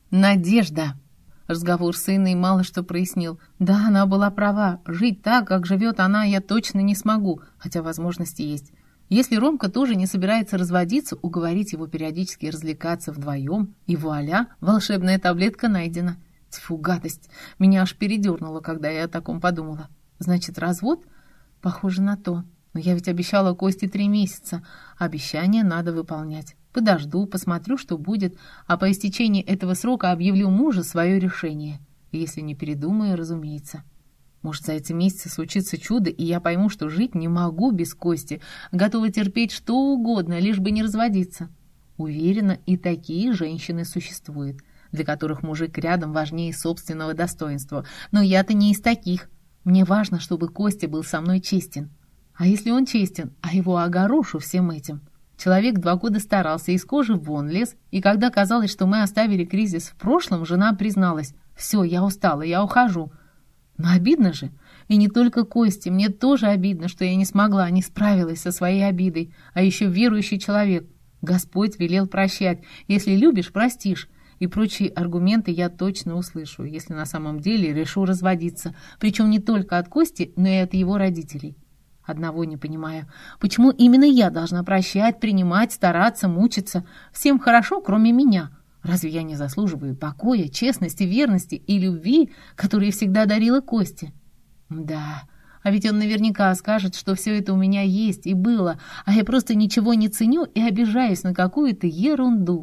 Надежда. Разговор с Инной мало что прояснил. Да, она была права. Жить так, как живет она, я точно не смогу, хотя возможности есть. Если Ромка тоже не собирается разводиться, уговорить его периодически развлекаться вдвоем, и вуаля, волшебная таблетка найдена. Тьфу, гадость. Меня аж передернуло, когда я о таком подумала. Значит, развод? Похоже на то. Но я ведь обещала Косте 3 месяца. Обещание надо выполнять. Подожду, посмотрю, что будет, а по истечении этого срока объявлю мужу свое решение. Если не передумаю, разумеется. Может, за эти месяцы случится чудо, и я пойму, что жить не могу без Кости, готова терпеть что угодно, лишь бы не разводиться. Уверена, и такие женщины существуют, для которых мужик рядом важнее собственного достоинства. Но я-то не из таких. Мне важно, чтобы Костя был со мной честен. А если он честен, а его огорошу всем этим? Человек 2 года старался, из кожи вон лез, и когда казалось, что мы оставили кризис в прошлом, жена призналась: «Все, я устала, я ухожу». Но обидно же. И не только Косте, мне тоже обидно, что я не смогла, не справилась со своей обидой. А еще верующий человек. Господь велел прощать. Если любишь, простишь. И прочие аргументы я точно услышу, если на самом деле решу разводиться. Причем не только от Кости, но и от его родителей. Одного не понимаю. Почему именно я должна прощать, принимать, стараться, мучиться? Всем хорошо, кроме меня. Разве я не заслуживаю покоя, честности, верности и любви, которые всегда дарила Косте? Да, а ведь он наверняка скажет, что все это у меня есть и было, а я просто ничего не ценю и обижаюсь на какую-то ерунду.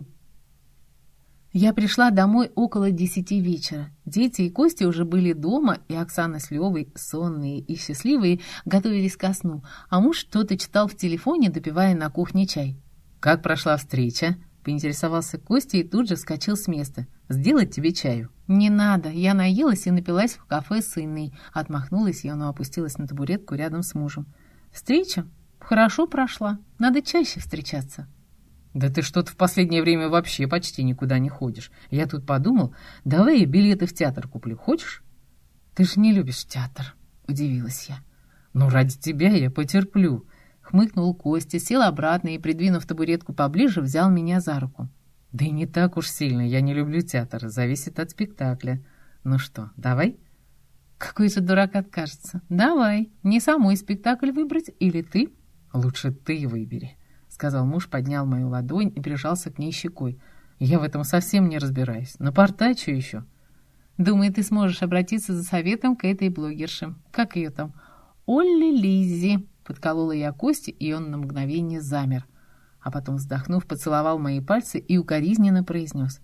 Я пришла домой около 10 вечера. Дети и Костя уже были дома, и Оксана с Левой, сонные и счастливые, готовились ко сну, а муж что-то читал в телефоне, допивая на кухне чай. «Как прошла встреча?» — поинтересовался Костя и тут же вскочил с места. «Сделать тебе чаю?» «Не надо, я наелась и напилась в кафе с Инной». Отмахнулась я, но опустилась на табуретку рядом с мужем. «Встреча? Хорошо прошла. Надо чаще встречаться». «Да ты что-то в последнее время вообще почти никуда не ходишь. Я тут подумал, давай я билеты в театр куплю. Хочешь?» «Ты же не любишь театр», — удивилась я. «Ну, ради тебя я потерплю», — хмыкнул Костя, сел обратно и, придвинув табуретку поближе, взял меня за руку. «Да и не так уж сильно я не люблю театр. Зависит от спектакля. Ну что, давай?» «Какой же дурак откажется? Давай. Мне самой спектакль выбрать или ты?» «Лучше ты выбери», — сказал муж, поднял мою ладонь и прижался к ней щекой. «Я в этом совсем не разбираюсь. Напортачу еще». «Думаю, ты сможешь обратиться за советом к этой блогерше. Как ее там?» «Олли Лиззи», — подколола я Кости, и он на мгновение замер. А потом, вздохнув, поцеловал мои пальцы и укоризненно произнес: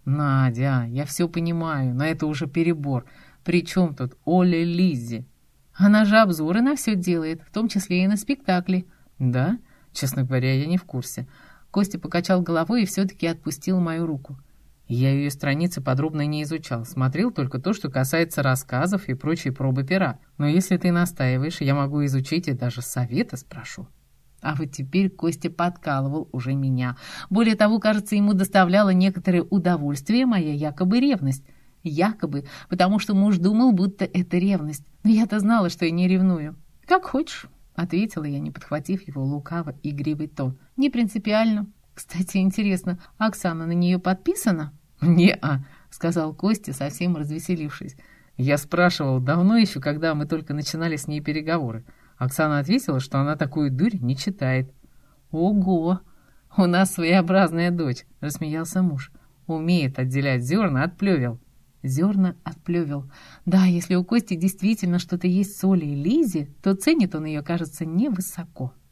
«Надя, я все понимаю, но это уже перебор. При чем тут Олли Лиззи?» «Она же обзоры на все делает, в том числе и на спектакли». «Да? Честно говоря, я не в курсе». Костя покачал головой и все-таки отпустил мою руку. Я ее страницы подробно не изучал, смотрел только то, что касается рассказов и прочей пробы пера. Но если ты настаиваешь, я могу изучить и даже совета спрошу. А вот теперь Костя подкалывал уже меня. Более того, кажется, ему доставляло некоторое удовольствие моя якобы ревность. Якобы, потому что муж думал, будто это ревность. Но я-то знала, что я не ревную. «Как хочешь», — ответила я, не подхватив его лукаво-игривый тон. «Не принципиально. Кстати, интересно, Оксана на нее подписана?» «Не-а», — сказал Костя, совсем развеселившись. «Я спрашивал давно еще, когда мы только начинали с ней переговоры. Оксана ответила, что она такую дурь не читает». «Ого! У нас своеобразная дочь», — рассмеялся муж. «Умеет отделять зерна от плевел». Зерна от плевел. Да, если у Кости действительно что-то есть с Олей и Лизе, то ценит он ее, кажется, невысоко.